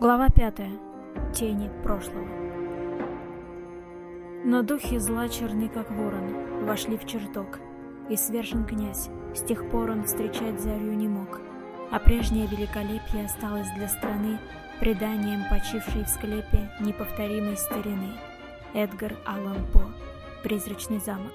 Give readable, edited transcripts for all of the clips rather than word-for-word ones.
Глава 5. Тени прошлого. Но духи зла черны, как ворон, вошли в чертог, и свержен князь, с тех пор он встречать зарю не мог, а прежнее великолепие осталось для страны преданием почившей в склепе неповторимой старины. Эдгар Аллан По. Призрачный замок.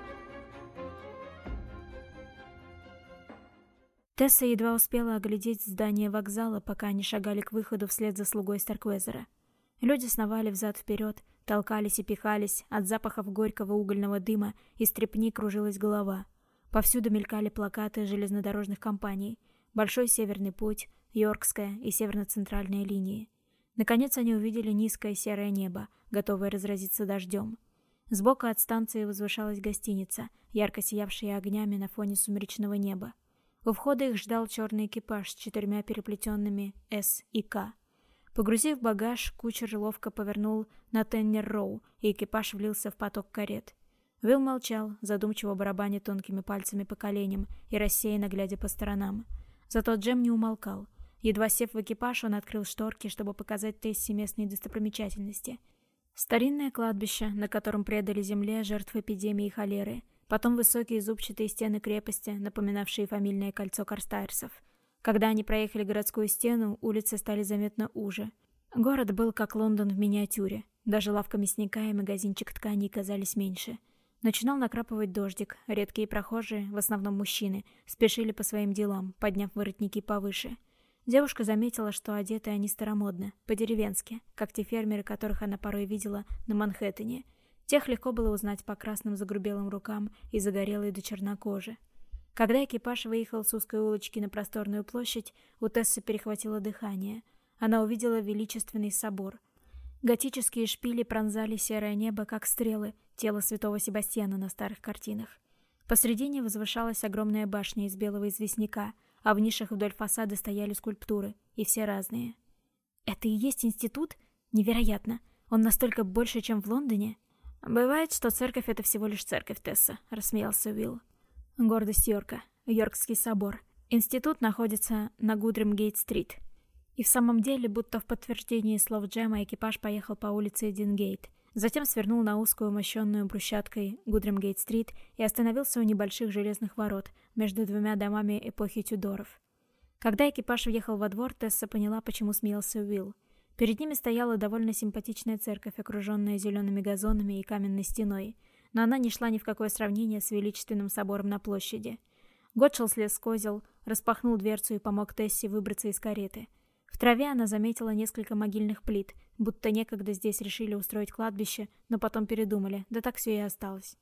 Тесса едва успела оглядеть здание вокзала, пока они шагали к выходу вслед за слугой Старквезера. Люди сновали взад-вперед, толкались и пихались, от запахов горького угольного дыма и стрепни кружилась голова. Повсюду мелькали плакаты железнодорожных компаний: Большой Северный путь, Йоркская и Северно-Центральная линии. Наконец они увидели низкое серое небо, готовое разразиться дождем. Сбоку от станции возвышалась гостиница, ярко сиявшая огнями на фоне сумеречного неба. У входа их ждал черный экипаж с 4 переплетенными «С» и «К». Погрузив багаж, кучер ловко повернул на Теннер-Роу, и экипаж влился в поток карет. Уилл молчал, задумчиво барабаня тонкими пальцами по коленям и рассеянно глядя по сторонам. Зато Джем не умолкал. Едва сев в экипаж, он открыл шторки, чтобы показать Тессе местные достопримечательности. Старинное кладбище, на котором предали земле жертв эпидемии холеры. Потом высокие зубчатые стены крепости, напоминавшие фамильное кольцо Карстайрсов. Когда они проехали городскую стену, улицы стали заметно уже. Город был как Лондон в миниатюре. Даже лавка мясника и магазинчик тканей казались меньше. Начинал накрапывать дождик. Редкие прохожие, в основном мужчины, спешили по своим делам, подняв воротники повыше. Девушка заметила, что одеты они старомодно, по-деревенски, как те фермеры, которых она порой видела на Манхэттене. Тех легко было узнать по красным загрубелым рукам и загорелой до черна кожи. Когда экипаж выехал с узкой улочки на просторную площадь, у Тессы перехватило дыхание. Она увидела величественный собор. Готические шпили пронзали серое небо, как стрелы, тело святого Себастьяна на старых картинах. Посредине возвышалась огромная башня из белого известняка, а в нишах вдоль фасада стояли скульптуры, и все разные. «Это и есть институт? Невероятно! Он настолько больше, чем в Лондоне?» «Бывает, что церковь — это всего лишь церковь, Тесса», — рассмеялся Уилл. «Гордость Йорка. Йоркский собор. Институт находится на Гудримгейт-стрит». И в самом деле, будто в подтверждении слов Джема, экипаж поехал по улице Дингейт, затем свернул на узкую мощенную брусчаткой Гудримгейт-стрит и остановился у небольших железных ворот между двумя домами эпохи Тюдоров. Когда экипаж въехал во двор, Тесса поняла, почему смеялся Уилл. Перед ними стояла довольно симпатичная церковь, окруженная зелеными газонами и каменной стеной, но она не шла ни в какое сравнение с величественным собором на площади. Готшелл слез с козел, распахнул дверцу и помог Тессе выбраться из кареты. В траве она заметила несколько могильных плит, будто некогда здесь решили устроить кладбище, но потом передумали, да так все и осталось.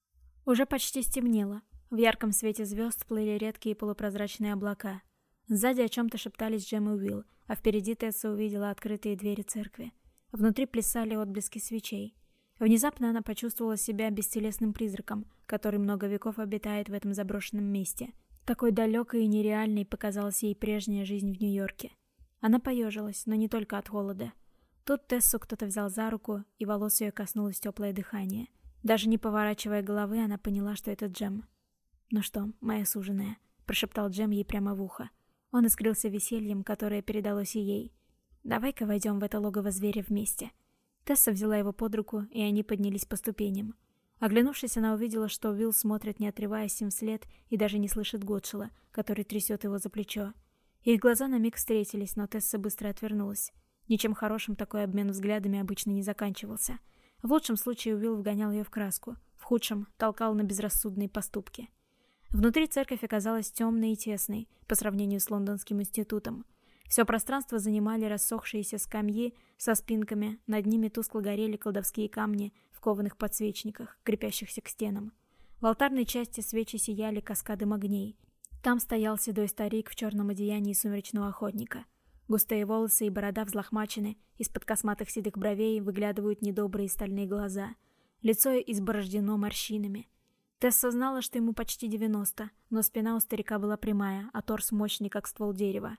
Уже почти стемнело. В ярком свете звезд плыли редкие полупрозрачные облака. Сзади о чем-то шептались Джем и Уилл, а впереди Тесса увидела открытые двери церкви. Внутри плясали отблески свечей. Внезапно она почувствовала себя бестелесным призраком, который много веков обитает в этом заброшенном месте. Такой далекой и нереальной показалась ей прежняя жизнь в Нью-Йорке. Она поежилась, но не только от холода. Тут Тессу кто-то взял за руку, и волос ее коснулось теплое дыхание. Даже не поворачивая головы, она поняла, что это Джем. «Ну что, моя суженая», — прошептал Джем ей прямо в ухо. Он искрился весельем, которое передалось и ей. «Давай-ка войдем в это логово зверя вместе». Тесса взяла его под руку, и они поднялись по ступеням. Оглянувшись, она увидела, что Уилл смотрит, не отрываясь им вслед, и даже не слышит Готшелла, который трясет его за плечо. Их глаза на миг встретились, но Тесса быстро отвернулась. Ничем хорошим такой обмен взглядами обычно не заканчивался. В лучшем случае Уилл вгонял ее в краску, в худшем — толкал на безрассудные поступки. Внутри церковь оказалась темной и тесной по сравнению с Лондонским институтом. Все пространство занимали рассохшиеся скамьи со спинками, над ними тускло горели колдовские камни в кованых подсвечниках, крепящихся к стенам. В алтарной части свечи сияли каскадом огней. Там стоял седой старик в черном одеянии сумеречного охотника. Густые волосы и борода взлохмачены, из-под косматых седых бровей выглядывают недобрые стальные глаза. Лицо изборождено морщинами. Тесса знала, что ему почти 90, но спина у старика была прямая, а торс мощный, как ствол дерева.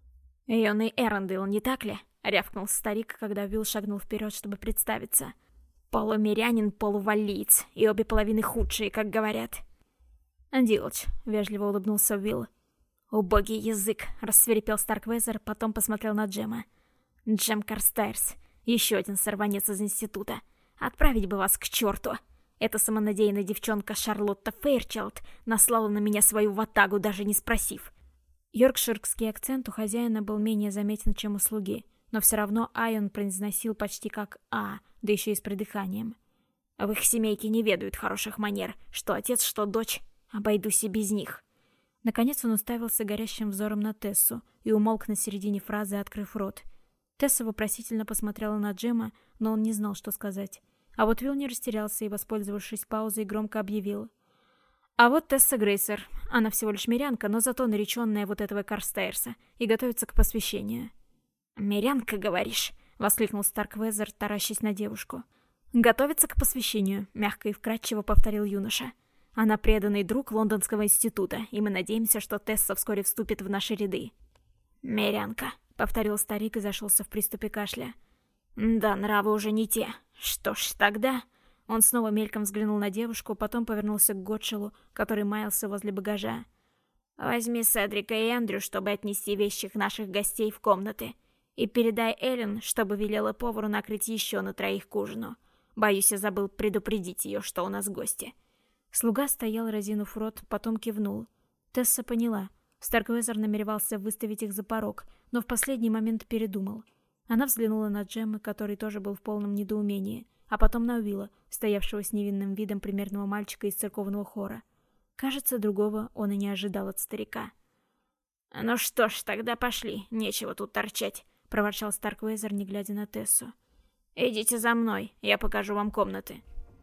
«Юный Эрондейл, не так ли?» — рявкнул старик, когда Уилл шагнул вперед, чтобы представиться. «Полумирянин, полуваллиец, и обе половины худшие, как говорят». «Дилч», — вежливо улыбнулся Уилл. «Убогий язык», — рассверепел Старквезер, потом посмотрел на Джема. Джем Карстайрс, еще один сорванец из института. Отправить бы вас к черту. Эта самонадеянная девчонка Шарлотта Фейрчилд наслала на меня свою ватагу, даже не спросив. Йоркширский акцент у хозяина был менее заметен, чем у слуги, но все равно «ай» он произносил почти как «а», да еще и с придыханием. В их семейке не ведают хороших манер, что отец, что дочь. Обойдусь и без них. Наконец он уставился горящим взором на Тессу и умолк на середине фразы, открыв рот. Тесса вопросительно посмотрела на Джема, но он не знал, что сказать. А вот Уилл не растерялся и, воспользовавшись паузой, громко объявил. А вот Тесса Грейсер. Она всего лишь мирянка, но зато нареченная вот этого Карстайрса, и готовится к посвящению. «Мирянка, говоришь?» — воскликнул Старквезер, таращась на девушку. «Готовится к посвящению», — мягко и вкратчиво повторил юноша. «Она преданный друг Лондонского института, и мы надеемся, что Тесса вскоре вступит в наши ряды». «Мирянка», — повторил старик и зашелся в приступе кашля. «Да, нравы уже не те. Что ж, тогда...» Он снова мельком взглянул на девушку, потом повернулся к Готшелу, который маялся возле багажа. «Возьми Седрика и Эндрю, чтобы отнести вещи наших гостей в комнаты. И передай Эллен, чтобы велела повару накрыть еще на 3 к ужину. Боюсь, я забыл предупредить ее, что у нас гости». Слуга стоял, разинув рот, потом кивнул. Тесса поняла. Старквезер намеревался выставить их за порог, но в последний момент передумал. Она взглянула на Джемма, который тоже был в полном недоумении, а потом на Уилла, стоявшего с невинным видом примерного мальчика из церковного хора. Кажется, другого он и не ожидал от старика. «Ну что ж, тогда пошли, нечего тут торчать», — проворчал Старквезер, не глядя на Тессу. «Идите за мной, я покажу вам комнаты».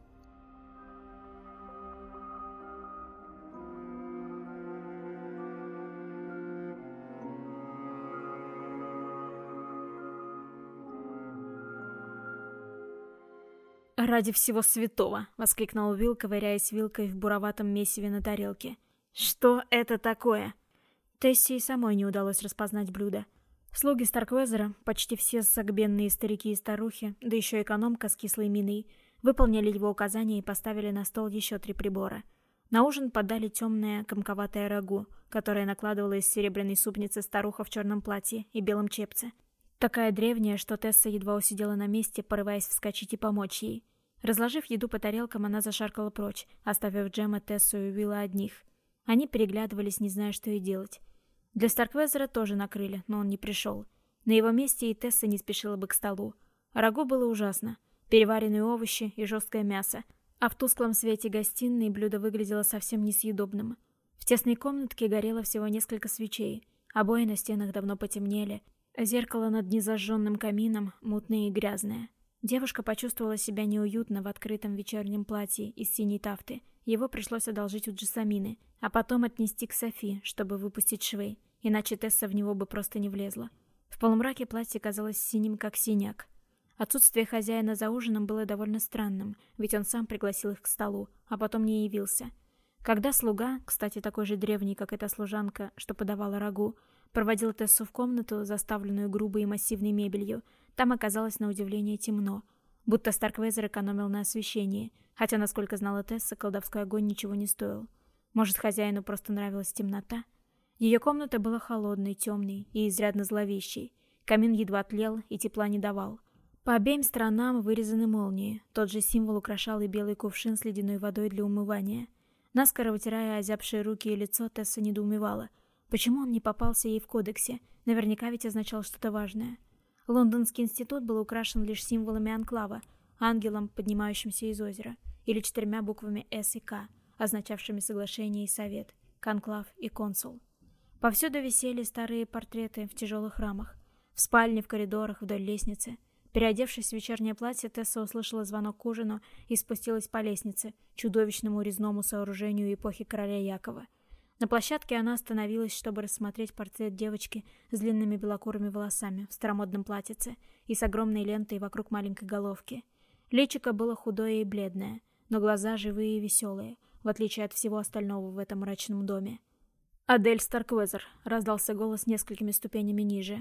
«Ради всего святого!» — воскликнул Уилл, ковыряясь вилкой в буроватом месиве на тарелке. «Что это такое?» Тессе и самой не удалось распознать блюдо. Слуги Старквезера, почти все согбенные старики и старухи, да еще экономка с кислой миной, выполнили его указания и поставили на стол еще 3 прибора. На ужин подали темное комковатое рагу, которое накладывала из серебряной супницы старуха в черном платье и белом чепце. Такая древняя, что Тесса едва усидела на месте, порываясь вскочить и помочь ей. Разложив еду по тарелкам, она зашаркала прочь, оставив Джема, Тессу и Уилла одних. Они переглядывались, не зная, что и делать. Для Старквезера тоже накрыли, но он не пришел. На его месте и Тесса не спешила бы к столу. Рагу было ужасно. Переваренные овощи и жесткое мясо. А в тусклом свете гостиной блюдо выглядело совсем несъедобным. В тесной комнатке горело всего несколько свечей. Обои на стенах давно потемнели. Зеркало над незажженным камином мутное и грязное. Девушка почувствовала себя неуютно в открытом вечернем платье из синей тафты. Его пришлось одолжить у Джессамины, а потом отнести к Софи, чтобы выпустить швы, иначе Тесса в него бы просто не влезла. В полумраке платье казалось синим, как синяк. Отсутствие хозяина за ужином было довольно странным, ведь он сам пригласил их к столу, а потом не явился. Когда слуга, кстати, такой же древний, как эта служанка, что подавала рагу, проводил Тессу в комнату, заставленную грубой и массивной мебелью, там оказалось на удивление темно, будто Старквезер экономил на освещении, хотя, насколько знала Тесса, колдовской огонь ничего не стоил. Может, хозяину просто нравилась темнота? Ее комната была холодной, темной и изрядно зловещей. Камин едва тлел и тепла не давал. По обеим сторонам вырезаны молнии. Тот же символ украшал и белый кувшин с ледяной водой для умывания. Наскоро вытирая озябшие руки и лицо, Тесса недоумевала. Почему он не попался ей в кодексе? Наверняка ведь означал что-то важное. Лондонский институт был украшен лишь символами анклава, ангелом, поднимающимся из озера, или 4 буквами «С» и «К», означавшими соглашение и совет, конклав и консул. Повсюду висели старые портреты в тяжелых рамах. В спальне, в коридорах, вдоль лестницы. Переодевшись в вечернее платье, Тесса услышала звонок к ужину и спустилась по лестнице, чудовищному резному сооружению эпохи короля Якова. На площадке она остановилась, чтобы рассмотреть портрет девочки с длинными белокурыми волосами в старомодном платьице и с огромной лентой вокруг маленькой головки. Личико было худое и бледное, но глаза живые и веселые, в отличие от всего остального в этом мрачном доме. «Адель Старквезер», — раздался голос несколькими ступенями ниже.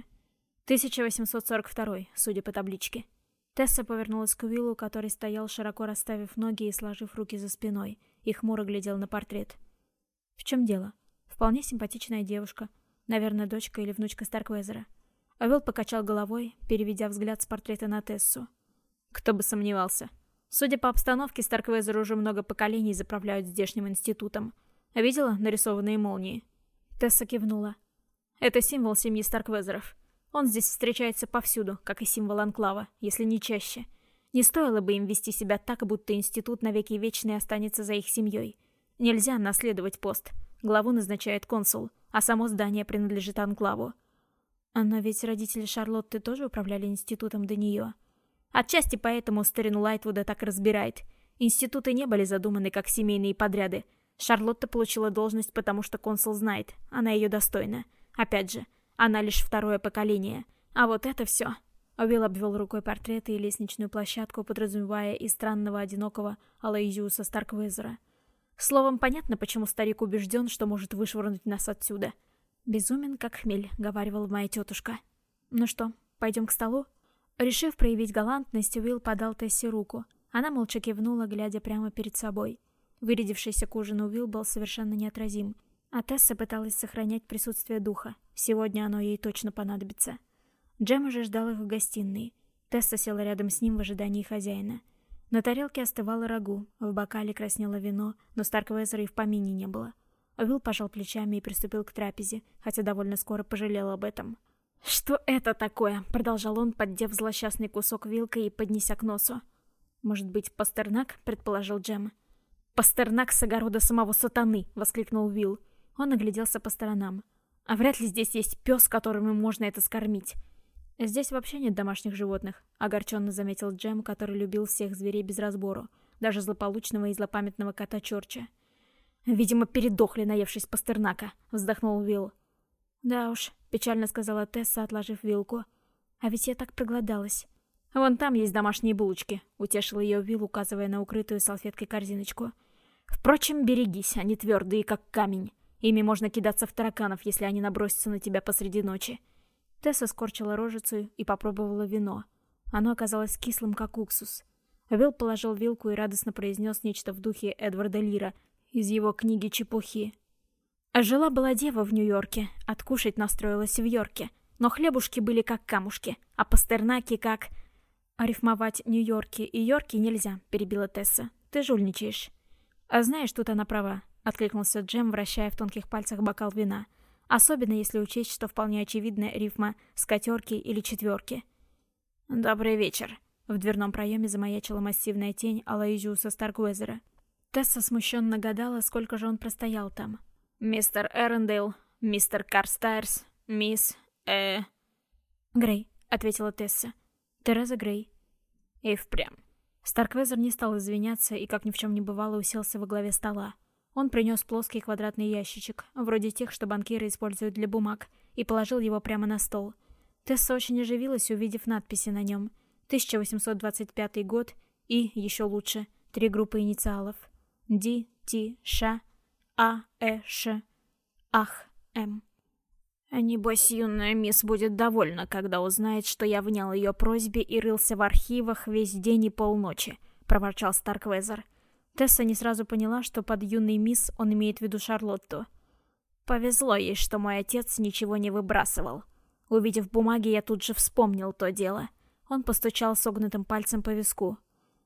1842, судя по табличке. Тесса повернулась к Уиллу, который стоял, широко расставив ноги и сложив руки за спиной, и хмуро глядел на портрет. «В чем дело? Вполне симпатичная девушка. Наверное, дочка или внучка Старквезера». Уилл покачал головой, переведя взгляд с портрета на Тессу. Кто бы сомневался. Судя по обстановке, Старквезеры уже много поколений заправляют здешним институтом. Видела нарисованные молнии? Тесса кивнула. Это символ семьи Старквезеров. Он здесь встречается повсюду, как и символ Анклава, если не чаще. Не стоило бы им вести себя так, будто институт навеки вечный останется за их семьей. Нельзя наследовать пост. Главу назначает консул, а само здание принадлежит Анклаву. Но ведь родители Шарлотты тоже управляли институтом до нее. Отчасти поэтому старину Лайтвуда так разбирает. Институты не были задуманы как семейные подряды. Шарлотта получила должность, потому что консул знает, она ее достойна. Опять же, она лишь второе поколение. А вот это все. Уилл обвел рукой портреты и лестничную площадку, подразумевая и странного одинокого Алоизиуса Старквезера. Словом, понятно, почему старик убежден, что может вышвырнуть нас отсюда. «Безумен, как хмель», — говаривала моя тетушка. «Ну что, пойдем к столу?» Решив проявить галантность, Уилл подал Тессе руку. Она молча кивнула, глядя прямо перед собой. Вырядившийся к ужину Уилл был совершенно неотразим. А Тесса пыталась сохранять присутствие духа. Сегодня оно ей точно понадобится. Джем уже ждал их в гостиной. Тесса села рядом с ним в ожидании хозяина. На тарелке остывало рагу, в бокале краснело вино, но Старквезера и в помине не было. Уилл пожал плечами и приступил к трапезе, хотя довольно скоро пожалел об этом. «Что это такое?» — продолжал он, поддев злосчастный кусок вилкой и поднеся к носу. «Может быть, пастернак?» — предположил Джем. «Пастернак с огорода самого сатаны!» — воскликнул Уилл. Он огляделся по сторонам. «А вряд ли здесь есть пес, которому можно это скормить». «Здесь вообще нет домашних животных», — огорченно заметил Джем, который любил всех зверей без разбору, даже злополучного и злопамятного кота Чорча. «Видимо, передохли, наевшись пастернака», — вздохнул Уилл. «Да уж», — печально сказала Тесса, отложив вилку. «А ведь я так проголодалась». «Вон там есть домашние булочки», — утешил ее Уилл, указывая на укрытую салфеткой корзиночку. «Впрочем, берегись, они твердые, как камень. Ими можно кидаться в тараканов, если они набросятся на тебя посреди ночи». Тесса скорчила рожицу и попробовала вино. Оно оказалось кислым, как уксус. Уилл положил вилку и радостно произнес нечто в духе Эдварда Лира из его книги «Чепухи». Жила-была дева в Нью-Йорке, откушать настроилась в Йорке, но хлебушки были как камушки, а пастернаки как... «Рифмовать Нью-Йорки и Йорки нельзя», — перебила Тесса. «Ты жульничаешь». «А знаешь, тут она права», — откликнулся Джем, вращая в тонких пальцах бокал вина. «Особенно если учесть, что вполне очевидна рифма «скатерки» или «четверки». «Добрый вечер», — в дверном проеме замаячила массивная тень Алоизиуса Старквезера. Тесса смущенно гадала, сколько же он простоял там. «Мистер Эрендейл, мистер Карстайрс, мисс... «Грей», — ответила Тесса. «Тереза Грей». И впрямь. Старквезер не стал извиняться и, как ни в чем не бывало, уселся во главе стола. Он принес плоский квадратный ящичек, вроде тех, что банкиры используют для бумаг, и положил его прямо на стол. Тесса очень оживилась, увидев надписи на нем. 1825 год и, еще лучше, 3 группы инициалов. Д, Т, Ш, А, Ш, Ах, М. «Небось, юная мисс будет довольна, когда узнает, что я внял ее просьбе и рылся в архивах весь день и полночи», — проворчал Старквезер. Тесса не сразу поняла, что под юной мисс он имеет в виду Шарлотту. «Повезло ей, что мой отец ничего не выбрасывал. Увидев бумаги, я тут же вспомнил то дело». Он постучал согнутым пальцем по виску.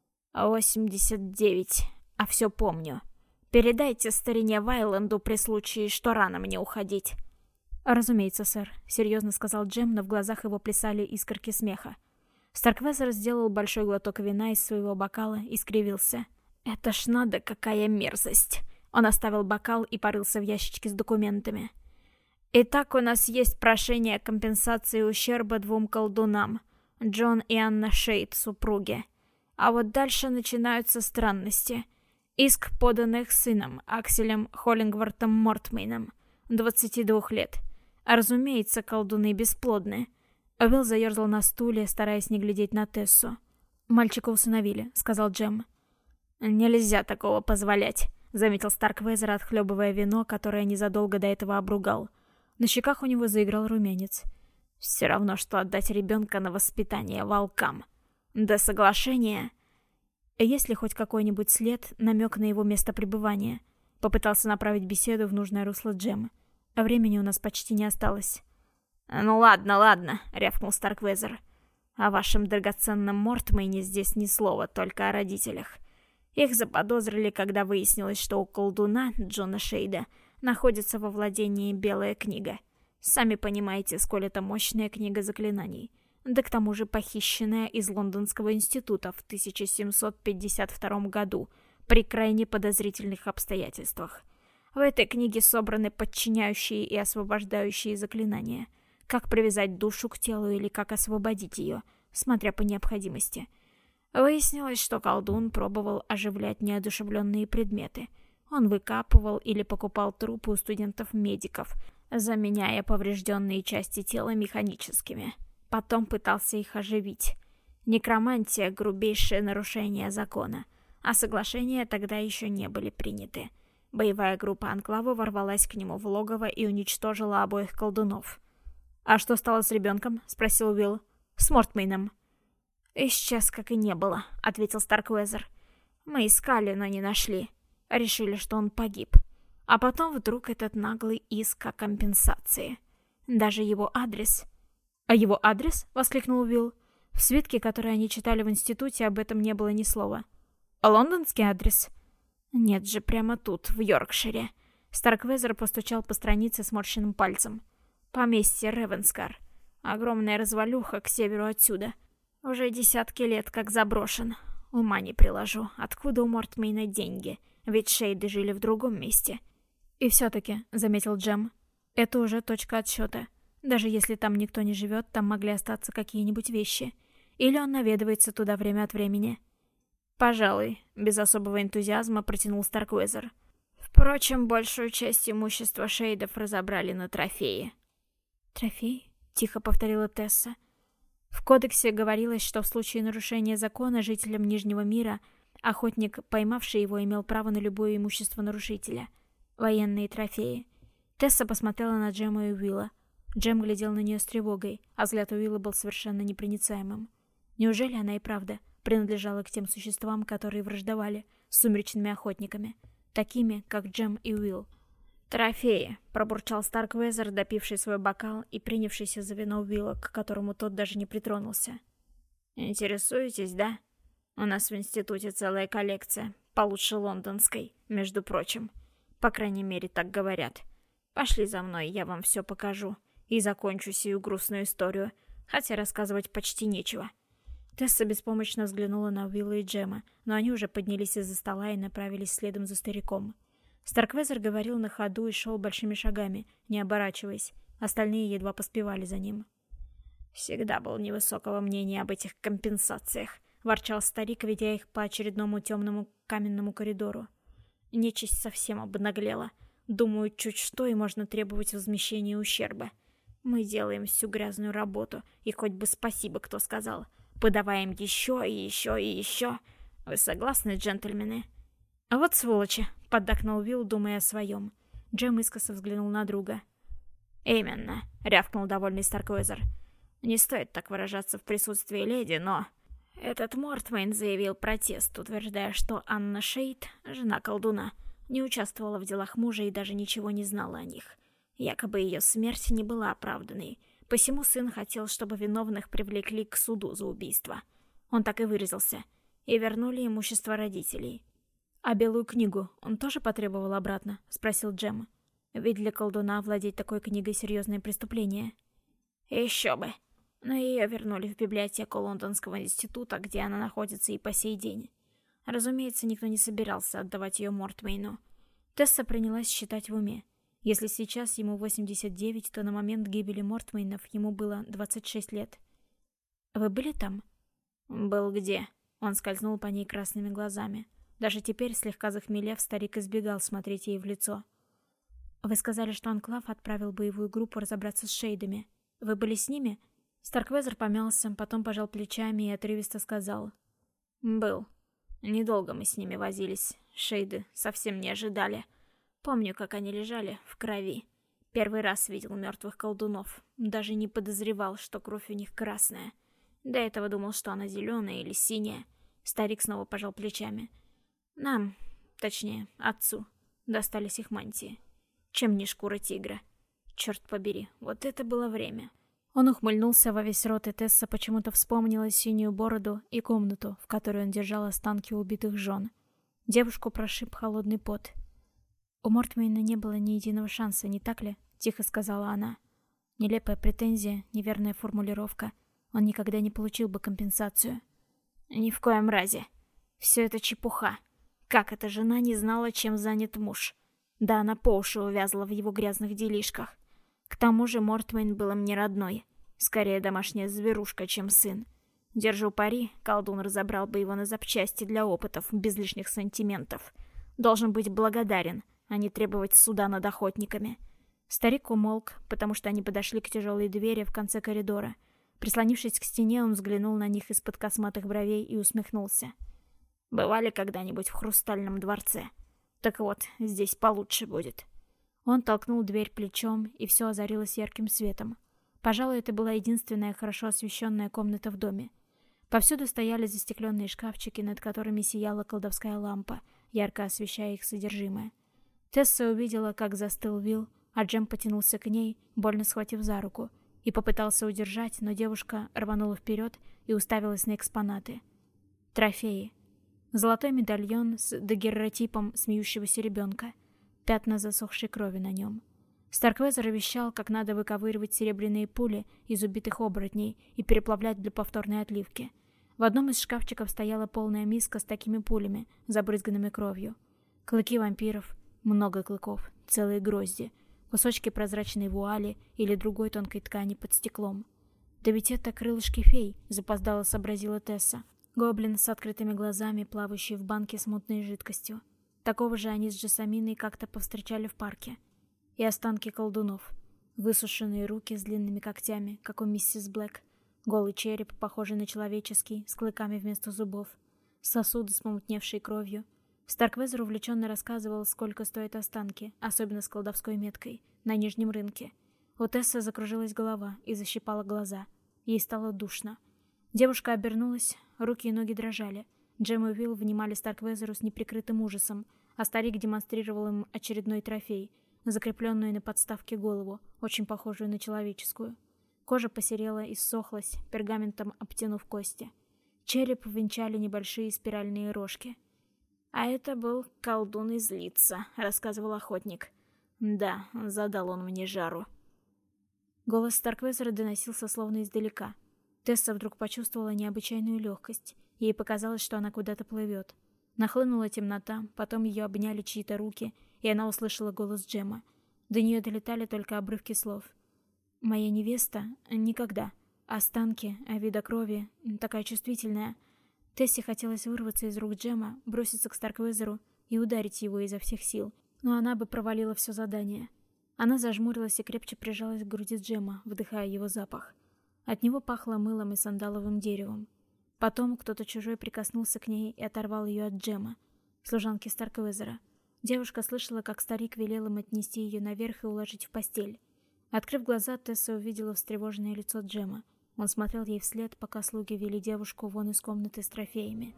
89, а все помню. Передайте старине Вайленду при случае, что рано мне уходить». «Разумеется, сэр», — серьезно сказал Джем, но в глазах его плясали искорки смеха. Старквезер сделал большой глоток вина из своего бокала и скривился. «Это ж надо, какая мерзость!» Он оставил бокал и порылся в ящичке с документами. «Итак, у нас есть прошение о компенсации ущерба 2 колдунам. Джон и Анна Шейд, супруги. А вот дальше начинаются странности. Иск подан их сыном, Акселем Холлингвортом Мортмейном, 22 лет. А разумеется, колдуны бесплодны». Уилл заерзал на стуле, стараясь не глядеть на Тессу. «Мальчика усыновили», — сказал Джем. «Нельзя такого позволять», — заметил Старквезер, отхлебывая вино, которое незадолго до этого обругал. На щеках у него заиграл румянец. «Все равно, что отдать ребенка на воспитание волкам. До соглашения...» «Есть ли хоть какой-нибудь след, намек на его место пребывания?» Попытался направить беседу в нужное русло Джем. А времени у нас почти не осталось. «Ну ладно, ладно», — рявкнул Старквезер. «О вашем драгоценном Мортмейне здесь ни слова, только о родителях. Их заподозрили, когда выяснилось, что у колдуна Джона Шейда находится во владении Белая книга. Сами понимаете, сколь это мощная книга заклинаний. Да к тому же похищенная из Лондонского института в 1752 году при крайне подозрительных обстоятельствах. В этой книге собраны подчиняющие и освобождающие заклинания. Как привязать душу к телу или как освободить ее, смотря по необходимости. Выяснилось, что колдун пробовал оживлять неодушевленные предметы. Он выкапывал или покупал трупы у студентов-медиков, заменяя поврежденные части тела механическими. Потом пытался их оживить. Некромантия — грубейшее нарушение закона, а соглашения тогда еще не были приняты. Боевая группа Анклава ворвалась к нему в логово и уничтожила обоих колдунов. «А что стало с ребенком?» — спросил Уилл. «С Мортмейном». «Исчез, как и не было», — ответил Старквезер. «Мы искали, но не нашли. Решили, что он погиб. А потом вдруг этот наглый иск о компенсации. Даже его адрес...» «А его адрес?» — воскликнул Уилл. В свитке, который они читали в институте, об этом не было ни слова. «А лондонский адрес?» «Нет же, прямо тут, в Йоркшире». Старквезер постучал по странице сморщенным пальцем. «Поместье Ревенскар. Огромная развалюха к северу отсюда. Уже десятки лет как заброшен. Ума не приложу, откуда у Мортмейна деньги, ведь Шейды жили в другом месте». «И все-таки», — заметил Джем, — «это уже точка отсчета. Даже если там никто не живет, там могли остаться какие-нибудь вещи. Или он наведывается туда время от времени». «Пожалуй», — без особого энтузиазма протянул Старквезер. «Впрочем, большую часть имущества Шейдов разобрали на трофеи». «Трофей?» — тихо повторила Тесса. В кодексе говорилось, что в случае нарушения закона жителям Нижнего мира охотник, поймавший его, имел право на любое имущество нарушителя. Военные трофеи. Тесса посмотрела на Джема и Уилла. Джем глядел на нее с тревогой, а взгляд Уилла был совершенно непроницаемым. Неужели она и правда принадлежала к тем существам, которые враждовали с сумеречными охотниками, такими, как Джем и Уилл? «Трофеи», — пробурчал Старквезер, допивший свой бокал и принявшийся за вино Уилла, к которому тот даже не притронулся. «Интересуетесь, да? У нас в институте целая коллекция, получше лондонской, между прочим. По крайней мере, так говорят. Пошли за мной, я вам все покажу и закончу сию грустную историю, хотя рассказывать почти нечего». Тесса беспомощно взглянула на Уилла и Джема, но они уже поднялись из-за стола и направились следом за стариком. Старквезер говорил на ходу и шел большими шагами, не оборачиваясь. Остальные едва поспевали за ним. «Всегда был невысокого мнения об этих компенсациях», — ворчал старик, ведя их по очередному темному каменному коридору. «Нечисть совсем обнаглела. Думаю, чуть что, и можно требовать возмещения ущерба. Мы делаем всю грязную работу, и хоть бы спасибо кто сказал. Подаваем еще и еще и еще. Вы согласны, джентльмены?» «А вот сволочи», — поддакнул Уилл, думая о своем. Джем искоса взглянул на друга. «Именно», — рявкнул довольный Старквезер. «Не стоит так выражаться в присутствии леди, но...» Этот Мортмейн заявил протест, утверждая, что Анна Шейд, жена колдуна, не участвовала в делах мужа и даже ничего не знала о них. Якобы ее смерть не была оправданной, посему сын хотел, чтобы виновных привлекли к суду за убийство. Он так и выразился. И вернули имущество родителей. «А белую книгу он тоже потребовал обратно?» — спросил Джем. «Ведь для колдуна владеть такой книгой — серьезное преступление». «Еще бы. Но ее вернули в библиотеку Лондонского института, где она находится и по сей день. Разумеется, никто не собирался отдавать ее Мортмейну». Тесса принялась считать в уме. Если сейчас ему 89, то на момент гибели Мортмейнов ему было 26 лет. «Вы были там?» «Был где?» Он скользнул по ней красными глазами. Даже теперь, слегка захмелев, старик избегал смотреть ей в лицо. «Вы сказали, что Анклав отправил боевую группу разобраться с Шейдами. Вы были с ними?» Старквезер помялся, потом пожал плечами и отрывисто сказал. «Был. Недолго мы с ними возились. Шейды совсем не ожидали. Помню, как они лежали в крови. Первый раз видел мертвых колдунов. Даже не подозревал, что кровь у них красная. До этого думал, что она зеленая или синяя». Старик снова пожал плечами. «Нам, точнее, отцу, достались их мантии. Чем не шкура тигра? Черт побери, вот это было время. Он ухмыльнулся во весь рот, и Тесса почему-то вспомнила синюю бороду и комнату, в которой он держал останки убитых жен. Девушку прошиб холодный пот. «У Мортмейна не было ни единого шанса, не так ли?» — тихо сказала она. Нелепая претензия, неверная формулировка. Он никогда не получил бы компенсацию. «Ни в коем разе. Все это чепуха. Как эта жена не знала, чем занят муж? Да она по уши увязла в его грязных делишках. К тому же Мортмейн был им не родной. Скорее домашняя зверушка, чем сын. Держу пари, колдун разобрал бы его на запчасти для опытов, без лишних сантиментов. Должен быть благодарен, а не требовать суда над охотниками». Старик умолк, потому что они подошли к тяжелой двери в конце коридора. Прислонившись к стене, он взглянул на них из-под косматых бровей и усмехнулся. «Бывали когда-нибудь в Хрустальном дворце? Так вот, здесь получше будет». Он толкнул дверь плечом, и все озарилось ярким светом. Пожалуй, это была единственная хорошо освещенная комната в доме. Повсюду стояли застекленные шкафчики, над которыми сияла колдовская лампа, ярко освещая их содержимое. Тесса увидела, как застыл Вилл, а Джем потянулся к ней, больно схватив за руку, и попытался удержать, но девушка рванула вперед и уставилась на экспонаты. Трофеи. Золотой медальон с дагерротипом смеющегося ребенка. Пятна засохшей крови на нем. Старквезер вещал, как надо выковыривать серебряные пули из убитых оборотней и переплавлять для повторной отливки. В одном из шкафчиков стояла полная миска с такими пулями, забрызганными кровью. Клыки вампиров, много клыков, целые грозди, кусочки прозрачной вуали или другой тонкой ткани под стеклом. «Да ведь это крылышки фей», — запоздало сообразила Тесса. Гоблин с открытыми глазами, плавающий в банке с мутной жидкостью. Такого же они с Джессаминой как-то повстречали в парке. И останки колдунов. Высушенные руки с длинными когтями, как у миссис Блэк. Голый череп, похожий на человеческий, с клыками вместо зубов. Сосуды с помутневшей кровью. Старквезер увлеченно рассказывал, сколько стоят останки, особенно с колдовской меткой, на нижнем рынке. У Тессы закружилась голова и защипала глаза. Ей стало душно. Девушка обернулась, руки и ноги дрожали. Джем и Уилл внимали Старквезеру с неприкрытым ужасом, а старик демонстрировал им очередной трофей, закрепленную на подставке голову, очень похожую на человеческую. Кожа посерела и ссохлась, пергаментом обтянув кости. Череп венчали небольшие спиральные рожки. «А это был колдун из Лица», — рассказывал охотник. «Да, задал он мне жару». Голос Старквезера доносился словно издалека. Тесса вдруг почувствовала необычайную легкость. Ей показалось, что она куда-то плывет. Нахлынула темнота, потом ее обняли чьи-то руки, и она услышала голос Джема. До нее долетали только обрывки слов. «Моя невеста? Никогда. Останки, вида крови, такая чувствительная». Тессе хотелось вырваться из рук Джема, броситься к Старквезеру и ударить его изо всех сил, но она бы провалила все задание. Она зажмурилась и крепче прижалась к груди Джема, вдыхая его запах. От него пахло мылом и сандаловым деревом. Потом кто-то чужой прикоснулся к ней и оторвал ее от Джема, служанки Старквезера. Девушка слышала, как старик велел им отнести ее наверх и уложить в постель. Открыв глаза, Тесса увидела встревоженное лицо Джема. Он смотрел ей вслед, пока слуги вели девушку вон из комнаты с трофеями.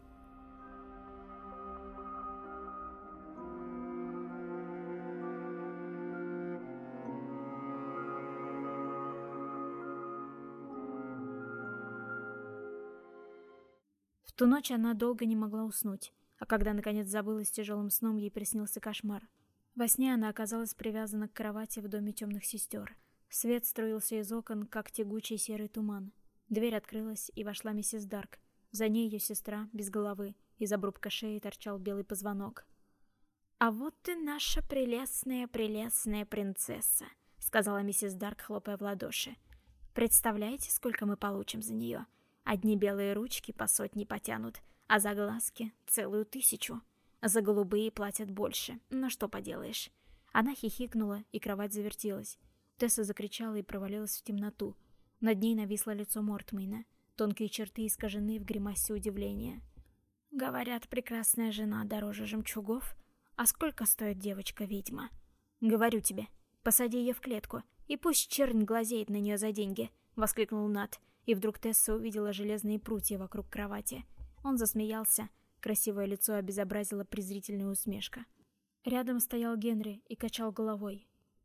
В ту ночь она долго не могла уснуть, а когда наконец забылась тяжелым сном, ей приснился кошмар. Во сне она оказалась привязана к кровати в доме темных сестер. Свет струился из окон, как тягучий серый туман. Дверь открылась, и вошла миссис Дарк. За ней ее сестра, без головы, из обрубка шеи торчал белый позвонок. «А вот и наша прелестная принцесса», — сказала миссис Дарк, хлопая в ладоши. «Представляете, сколько мы получим за нее? Одни белые ручки по 100 потянут, а за глазки целую 1000. За голубые платят больше, но что поделаешь». Она хихикнула, и кровать завертелась. Тесса закричала и провалилась в темноту. Над ней нависло лицо Мортмейна. Тонкие черты искажены в гримасе удивления. «Говорят, прекрасная жена дороже жемчугов. А сколько стоит девочка-ведьма? Говорю тебе, посади ее в клетку, и пусть чернь глазеет на нее за деньги», — воскликнул Нат. И вдруг Тесса увидела железные прутья вокруг кровати. Он засмеялся. Красивое лицо обезобразила презрительная усмешка. Рядом стоял Генри и качал головой.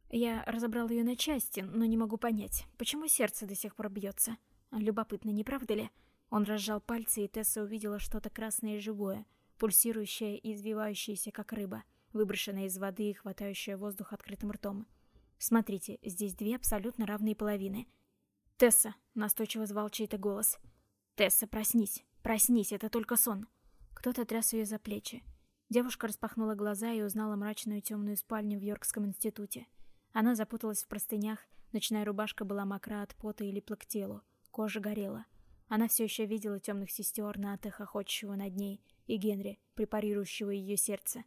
Я разобрал ее на части, но не могу понять, почему сердце до сих пор бьется. Любопытно, не правда ли? Он разжал пальцы, и Тесса увидела что-то красное и живое, пульсирующее и извивающееся, как рыба, выброшенная из воды и хватающая воздух открытым ртом. «Смотрите, здесь две абсолютно равные половины». «Тесса!» — настойчиво звал чей-то голос. «Тесса, проснись! Проснись, это только сон!» Кто-то тряс ее за плечи. Девушка распахнула глаза и узнала мрачную темную спальню в Йоркском институте. Она запуталась в простынях, ночная рубашка была мокра от пота и липла к телу, кожа горела. Она все еще видела темных сестер, Ната, хохочущего над ней, и Генри, препарирующего ее сердце.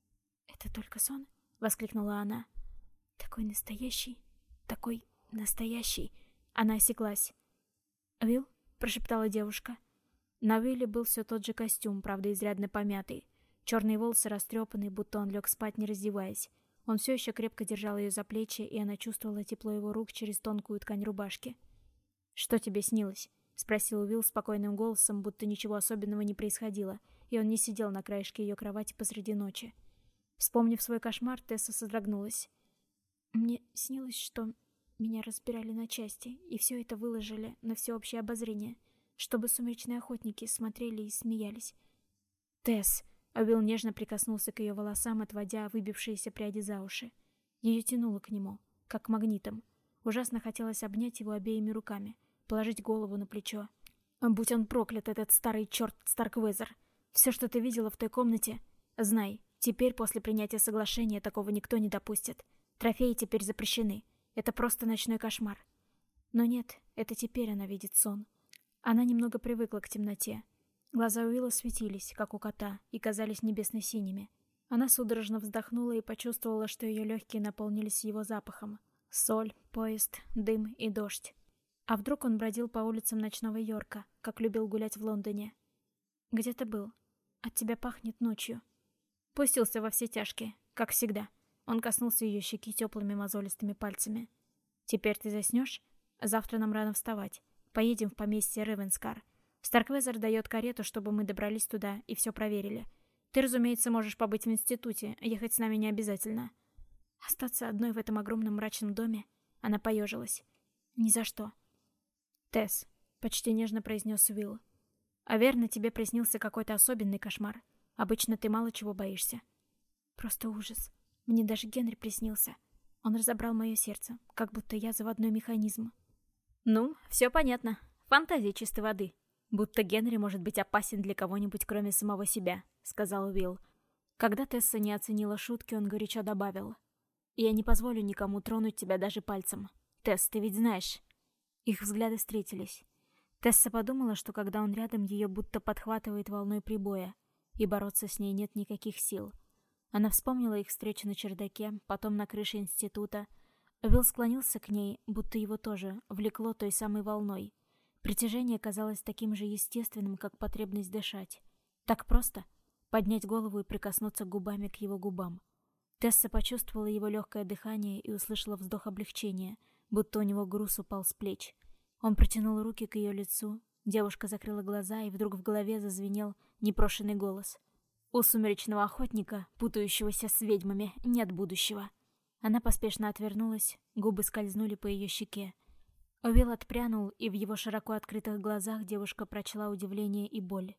«Это только сон?» — воскликнула она. «Такой настоящий, такой настоящий!» Она осеклась. «Уилл?» — прошептала девушка. На Уилле был все тот же костюм, правда изрядно помятый. Черные волосы растрепаны, будто он лег спать, не раздеваясь. Он все еще крепко держал ее за плечи, и она чувствовала тепло его рук через тонкую ткань рубашки. «Что тебе снилось?» — спросил Уилл спокойным голосом, будто ничего особенного не происходило, и он не сидел на краешке ее кровати посреди ночи. Вспомнив свой кошмар, Тесса содрогнулась. «Мне снилось, что меня разбирали на части, и все это выложили на всеобщее обозрение, чтобы сумеречные охотники смотрели и смеялись». «Тесс!» — Уилл нежно прикоснулся к ее волосам, отводя выбившиеся пряди за уши. Ее тянуло к нему, как магнитом. Ужасно хотелось обнять его обеими руками, положить голову на плечо. «Будь он проклят, этот старый черт Старквезер! Все, что ты видела в той комнате, знай, теперь после принятия соглашения такого никто не допустит. Трофеи теперь запрещены. Это просто ночной кошмар». Но нет, это теперь она видит сон. Она немного привыкла к темноте. Глаза Уилла светились, как у кота, и казались небесно-синими. Она судорожно вздохнула и почувствовала, что ее легкие наполнились его запахом. Соль, поезд, дым и дождь. А вдруг он бродил по улицам ночного Йорка, как любил гулять в Лондоне? «Где ты был? От тебя пахнет ночью». Пустился во все тяжкие, как всегда. Он коснулся ее щеки теплыми мозолистыми пальцами. «Теперь ты заснешь? Завтра нам рано вставать. Поедем в поместье Ревенскар. Старквезер дает карету, чтобы мы добрались туда и все проверили. Ты, разумеется, можешь побыть в институте, ехать с нами не обязательно». Остаться одной в этом огромном мрачном доме? Она поежилась. «Ни за что». «Тесс», — почти нежно произнес Уилл. «А верно, тебе приснился какой-то особенный кошмар. Обычно ты мало чего боишься». «Просто ужас. Мне даже Генри приснился. Он разобрал мое сердце, как будто я заводной механизм». «Ну, все понятно. Фантазия чистой воды. Будто Генри может быть опасен для кого-нибудь, кроме самого себя», — сказал Уилл. Когда Тесса не оценила шутки, он горячо добавил. «Я не позволю никому тронуть тебя даже пальцем. Тесс, ты ведь знаешь...» Их взгляды встретились. Тесса подумала, что когда он рядом, ее будто подхватывает волной прибоя, и бороться с ней нет никаких сил. Она вспомнила их встречу на чердаке, потом на крыше института. Уилл склонился к ней, будто его тоже влекло той самой волной. Притяжение казалось таким же естественным, как потребность дышать. Так просто — поднять голову и прикоснуться губами к его губам. Тесса почувствовала его легкое дыхание и услышала вздох облегчения, будто у него груз упал с плеч. Он протянул руки к ее лицу, девушка закрыла глаза, и вдруг в голове зазвенел непрошенный голос. «У сумеречного охотника, путающегося с ведьмами, нет будущего». Она поспешно отвернулась, губы скользнули по ее щеке. Уилл отпрянул, и в его широко открытых глазах девушка прочла удивление и боль.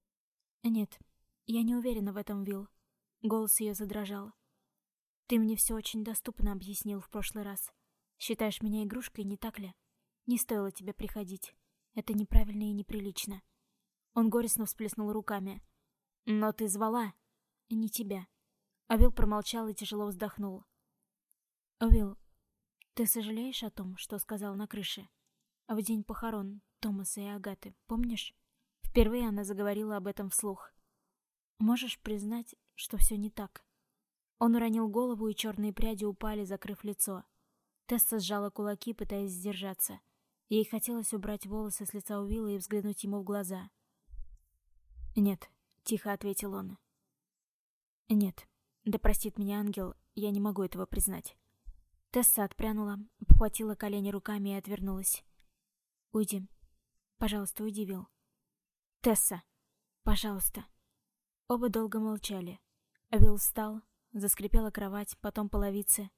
«Нет, я не уверена в этом, Уилл». Голос ее задрожал. «Ты мне все очень доступно объяснил в прошлый раз. Считаешь меня игрушкой, не так ли? Не стоило тебе приходить. Это неправильно и неприлично». Он горестно всплеснул руками. «Но ты звала?» «Не тебя». Уилл промолчал и тяжело вздохнул. «Уилл, ты сожалеешь о том, что сказал на крыше? В день похорон Томаса и Агаты, помнишь?» Впервые она заговорила об этом вслух. «Можешь признать, что все не так?» Он уронил голову, и черные пряди упали, закрыв лицо. Тесса сжала кулаки, пытаясь сдержаться. Ей хотелось убрать волосы с лица Уилла и взглянуть ему в глаза. «Нет», — тихо ответил он. «Нет, да простит меня ангел, я не могу этого признать». Тесса отпрянула, обхватила колени руками и отвернулась. «Уйди. Пожалуйста, уйди, Уилл». «Тесса! Пожалуйста!» Оба долго молчали. Уилл встал, заскрипела кровать, потом половицы.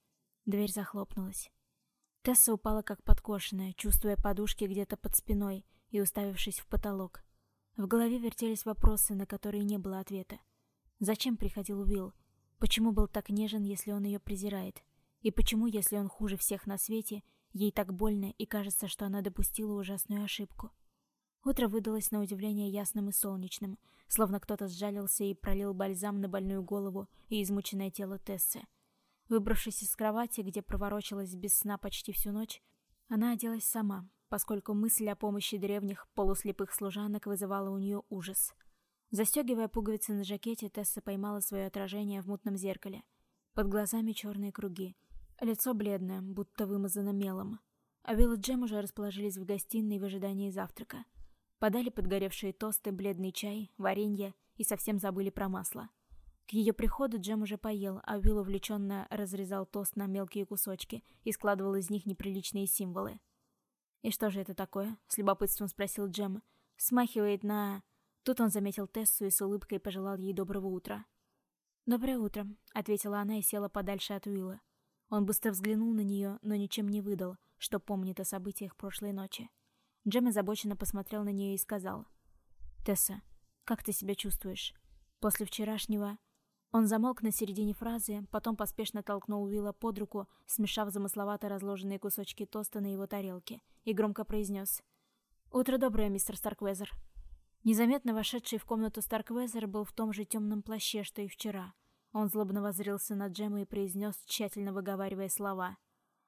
Дверь захлопнулась. Тесса упала как подкошенная, чувствуя подушки где-то под спиной и уставившись в потолок. В голове вертелись вопросы, на которые не было ответа. Зачем приходил Уилл? Почему был так нежен, если он ее презирает? И почему, если он хуже всех на свете, ей так больно и кажется, что она допустила ужасную ошибку? Утро выдалось на удивление ясным и солнечным, словно кто-то сжалился и пролил бальзам на больную голову и измученное тело Тессы. Выбравшись из кровати, где проворочилась без сна почти всю ночь, она оделась сама, поскольку мысль о помощи древних полуслепых служанок вызывала у нее ужас. Застегивая пуговицы на жакете, Тесса поймала свое отражение в мутном зеркале. Под глазами черные круги. Лицо бледное, будто вымазано мелом. А Уилл и Джем уже расположились в гостиной в ожидании завтрака. Подали подгоревшие тосты, бледный чай, варенье и совсем забыли про масло. К ее приходу Джем уже поел, а Уилл увлеченно разрезал тост на мелкие кусочки и складывал из них неприличные символы. «И что же это такое?» — с любопытством спросил Джем. «Смахивает на...» Тут он заметил Тессу и с улыбкой пожелал ей доброго утра. «Доброе утро», — ответила она и села подальше от Уилла. Он быстро взглянул на нее, но ничем не выдал, что помнит о событиях прошлой ночи. Джем озабоченно посмотрел на нее и сказал: «Тесса, как ты себя чувствуешь? После вчерашнего...» Он замолк на середине фразы, потом поспешно толкнул Уилла под руку, смешав замысловато разложенные кусочки тоста на его тарелке, и громко произнес: «Утро доброе, мистер Старквезер». Незаметно вошедший в комнату Старквезер был в том же темном плаще, что и вчера. Он злобно воззрился на Джема и произнес, тщательно выговаривая слова: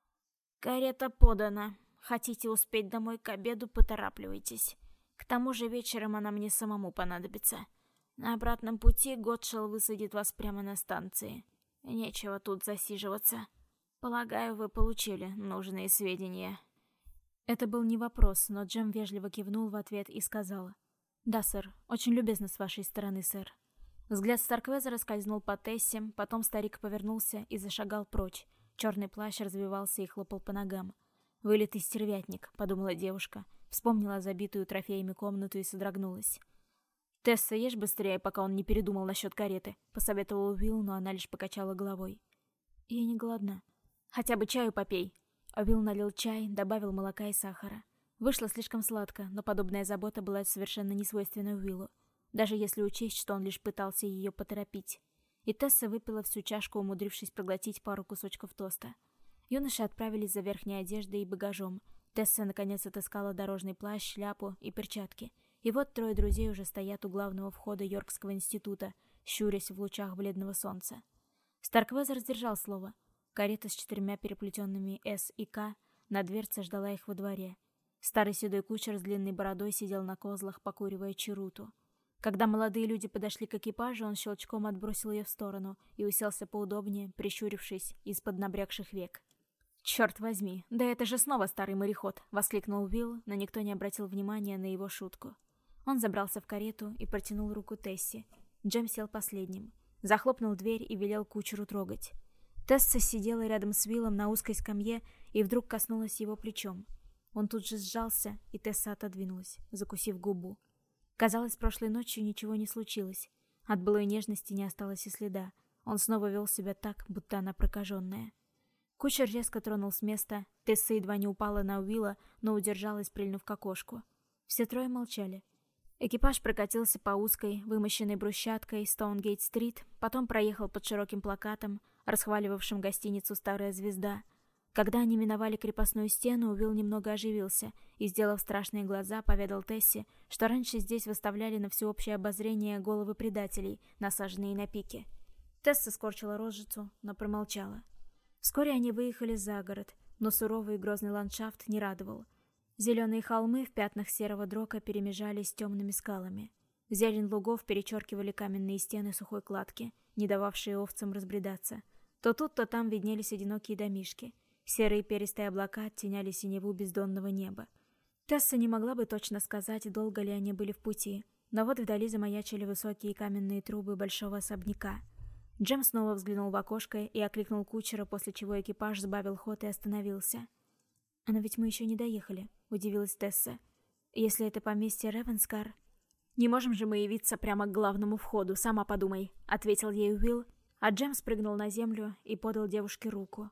«Карета подана. Хотите успеть домой к обеду, поторапливайтесь. К тому же вечером она мне самому понадобится. На обратном пути Готшелл высадит вас прямо на станции. Нечего тут засиживаться. Полагаю, вы получили нужные сведения». Это был не вопрос, но Джем вежливо кивнул в ответ и сказал: «Да, сэр. Очень любезно с вашей стороны, сэр». Взгляд Старквезера скользнул по Тессе, потом старик повернулся и зашагал прочь. Черный плащ развивался и хлопал по ногам. «Вылитый стервятник», — подумала девушка, вспомнила забитую трофеями комнату и содрогнулась. «Тесса, ешь быстрее, пока он не передумал насчет кареты», — посоветовал Уилл, но она лишь покачала головой. «Я не голодна». «Хотя бы чаю попей». Уилл налил чай, добавил молока и сахара. Вышло слишком сладко, но подобная забота была совершенно несвойственна Уиллу, даже если учесть, что он лишь пытался ее поторопить. И Тесса выпила всю чашку, умудрившись проглотить пару кусочков тоста. Юноши отправились за верхней одеждой и багажом. Тесса наконец отыскала дорожный плащ, шляпу и перчатки. И вот трое друзей уже стоят у главного входа Йоркского института, щурясь в лучах бледного солнца. Старквезер сдержал слово. Карета с 4 переплетенными «С» и «К» на дверце ждала их во дворе. Старый седой кучер с длинной бородой сидел на козлах, покуривая черуту. Когда молодые люди подошли к экипажу, он щелчком отбросил ее в сторону и уселся поудобнее, прищурившись из-под набрякших век. «Черт возьми, да это же снова старый мореход!» — воскликнул Уилл, но никто не обратил внимания на его шутку. Он забрался в карету и протянул руку Тессе. Джем сел последним. Захлопнул дверь и велел кучеру трогать. Тесса сидела рядом с Уиллом на узкой скамье и вдруг коснулась его плечом. Он тут же сжался, и Тесса отодвинулась, закусив губу. Казалось, прошлой ночью ничего не случилось. От былой нежности не осталось и следа. Он снова вел себя так, будто она прокаженная. Кучер резко тронул с места. Тесса едва не упала на Уилла, но удержалась, прильнув к окошку. Все трое молчали. Экипаж прокатился по узкой, вымощенной брусчаткой Стоунгейт-стрит, потом проехал под широким плакатом, расхваливавшим гостиницу «Старая звезда». Когда они миновали крепостную стену, Уилл немного оживился и, сделав страшные глаза, поведал Тессе, что раньше здесь выставляли на всеобщее обозрение головы предателей, насаженные на пике. Тесса скорчила рожицу, но промолчала. Вскоре они выехали за город, но суровый и грозный ландшафт не радовал. Зеленые холмы в пятнах серого дрока перемежались с темными скалами. Зелень лугов перечеркивали каменные стены сухой кладки, не дававшие овцам разбредаться. То тут, то там виднелись одинокие домишки. Серые перистые облака оттеняли синеву бездонного неба. Тесса не могла бы точно сказать, долго ли они были в пути, но вот вдали замаячили высокие каменные трубы большого особняка. Джем снова взглянул в окошко и окликнул кучера, после чего экипаж сбавил ход и остановился. «А но ведь мы еще не доехали», — удивилась Тесса. «Если это поместье Ревенскар...» «Не можем же мы явиться прямо к главному входу, сама подумай», — ответил ей Уилл, а Джем спрыгнул на землю и подал девушке руку.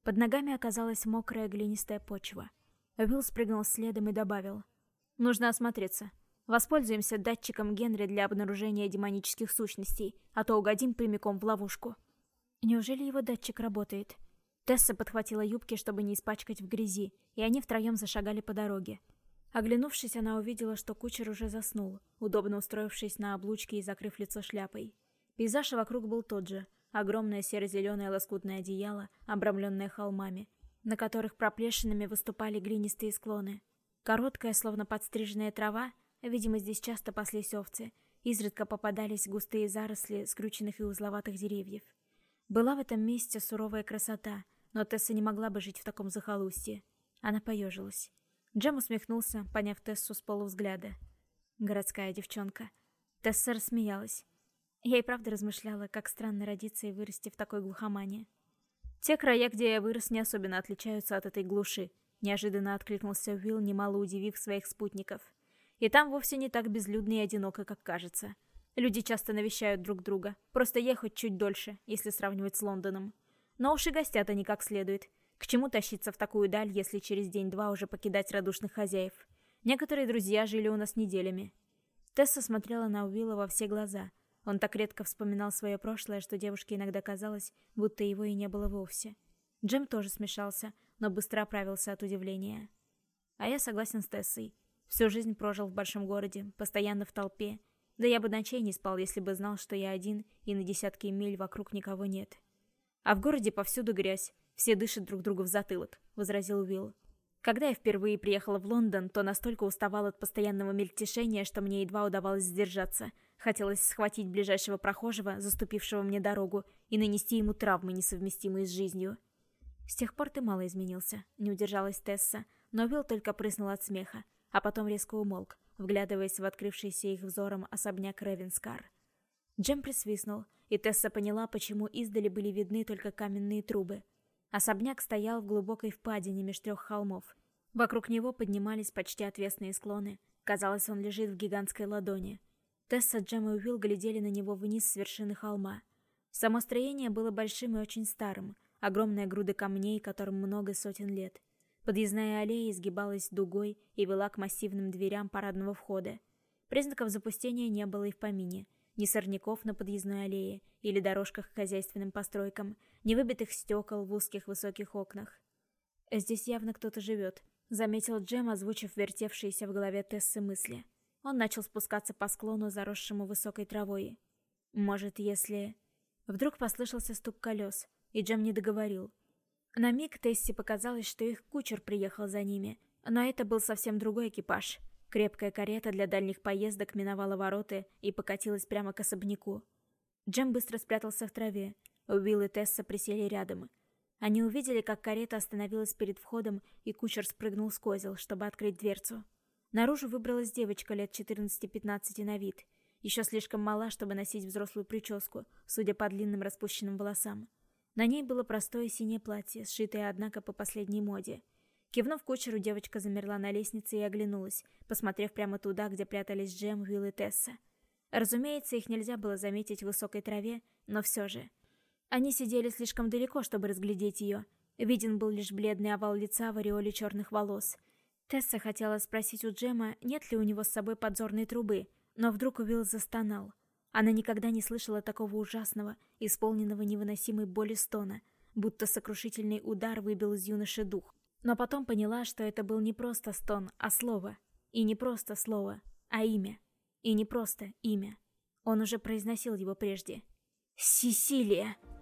Под ногами оказалась мокрая глинистая почва. Уилл спрыгнул следом и добавил: «Нужно осмотреться. Воспользуемся датчиком Генри для обнаружения демонических сущностей, а то угодим прямиком в ловушку». Неужели его датчик работает? Тесса подхватила юбки, чтобы не испачкать в грязи, и они втроем зашагали по дороге. Оглянувшись, она увидела, что кучер уже заснул, удобно устроившись на облучке и закрыв лицо шляпой. Пейзаж вокруг был тот же: огромное серо-зеленое лоскутное одеяло, обрамленное холмами, на которых проплешинами выступали глинистые склоны. Короткая, словно подстриженная трава, видимо, здесь часто паслись овцы, изредка попадались густые заросли скрюченных и узловатых деревьев. Была в этом месте суровая красота, но Тесса не могла бы жить в таком захолустье. Она поежилась. Джем усмехнулся, поняв Тессу с полувзгляда. Городская девчонка. Тесса рассмеялась. Я и правда размышляла, как странно родиться и вырасти в такой глухомане. «Те края, где я вырос, не особенно отличаются от этой глуши», — неожиданно откликнулся Уилл, немало удивив своих спутников. «И там вовсе не так безлюдно и одиноко, как кажется. Люди часто навещают друг друга, просто ехать чуть дольше, если сравнивать с Лондоном. Но уж и гостят они как следует. К чему тащиться в такую даль, если через день-два уже покидать радушных хозяев? Некоторые друзья жили у нас неделями». Тесса смотрела на Уилла во все глаза. Он так редко вспоминал свое прошлое, что девушке иногда казалось, будто его и не было вовсе. Джем тоже смешался, но быстро оправился от удивления. «А я согласен с Тессой. Всю жизнь прожил в большом городе, постоянно в толпе. Да я бы ночей не спал, если бы знал, что я один, и на десятки миль вокруг никого нет. А в городе повсюду грязь, все дышат друг другу в затылок», — возразил Уилл. «Когда я впервые приехала в Лондон, то настолько уставал от постоянного мельтешения, что мне едва удавалось сдержаться. Хотелось схватить ближайшего прохожего, заступившего мне дорогу, и нанести ему травмы, несовместимые с жизнью». «С тех пор ты мало изменился», — не удержалась Тесса, но Уилл только прыснул от смеха, а потом резко умолк, вглядываясь в открывшийся их взором особняк Ревенскар. Джем присвистнул, и Тесса поняла, почему издали были видны только каменные трубы. Особняк стоял в глубокой впадине меж трех холмов. Вокруг него поднимались почти отвесные склоны. Казалось, он лежит в гигантской ладони. Тесса, Джем и Уилл глядели на него вниз с вершины холма. Само строение было большим и очень старым, огромная груда камней, которым много сотен лет. Подъездная аллея изгибалась дугой и вела к массивным дверям парадного входа. Признаков запустения не было и в помине. Ни сорняков на подъездной аллее или дорожках к хозяйственным постройкам, ни выбитых стекол в узких высоких окнах. «Здесь явно кто-то живет», — заметил Джем, озвучив вертевшиеся в голове Тессы мысли. Он начал спускаться по склону, заросшему высокой травой. «Может, если...» Вдруг послышался стук колес, и Джем не договорил. На миг Тессе показалось, что их кучер приехал за ними, но это был совсем другой экипаж. Крепкая карета для дальних поездок миновала ворота и покатилась прямо к особняку. Джем быстро спрятался в траве. Уилл и Тесса присели рядом. Они увидели, как карета остановилась перед входом, и кучер спрыгнул с козел, чтобы открыть дверцу. Наружу выбралась девочка лет 14-15 на вид. Еще слишком мала, чтобы носить взрослую прическу, судя по длинным распущенным волосам. На ней было простое синее платье, сшитое, однако, по последней моде. Кивнув кучеру, девочка замерла на лестнице и оглянулась, посмотрев прямо туда, где прятались Джем, Уилл и Тесса. Разумеется, их нельзя было заметить в высокой траве, но все же. Они сидели слишком далеко, чтобы разглядеть ее. Виден был лишь бледный овал лица в ореоле черных волос. Тесса хотела спросить у Джема, нет ли у него с собой подзорной трубы, но вдруг Уилл застонал. Она никогда не слышала такого ужасного, исполненного невыносимой боли стона, будто сокрушительный удар выбил из юноши дух. Но потом поняла, что это был не просто стон, а слово. И не просто слово, а имя. И не просто имя. Он уже произносил его прежде. «Сесилия!»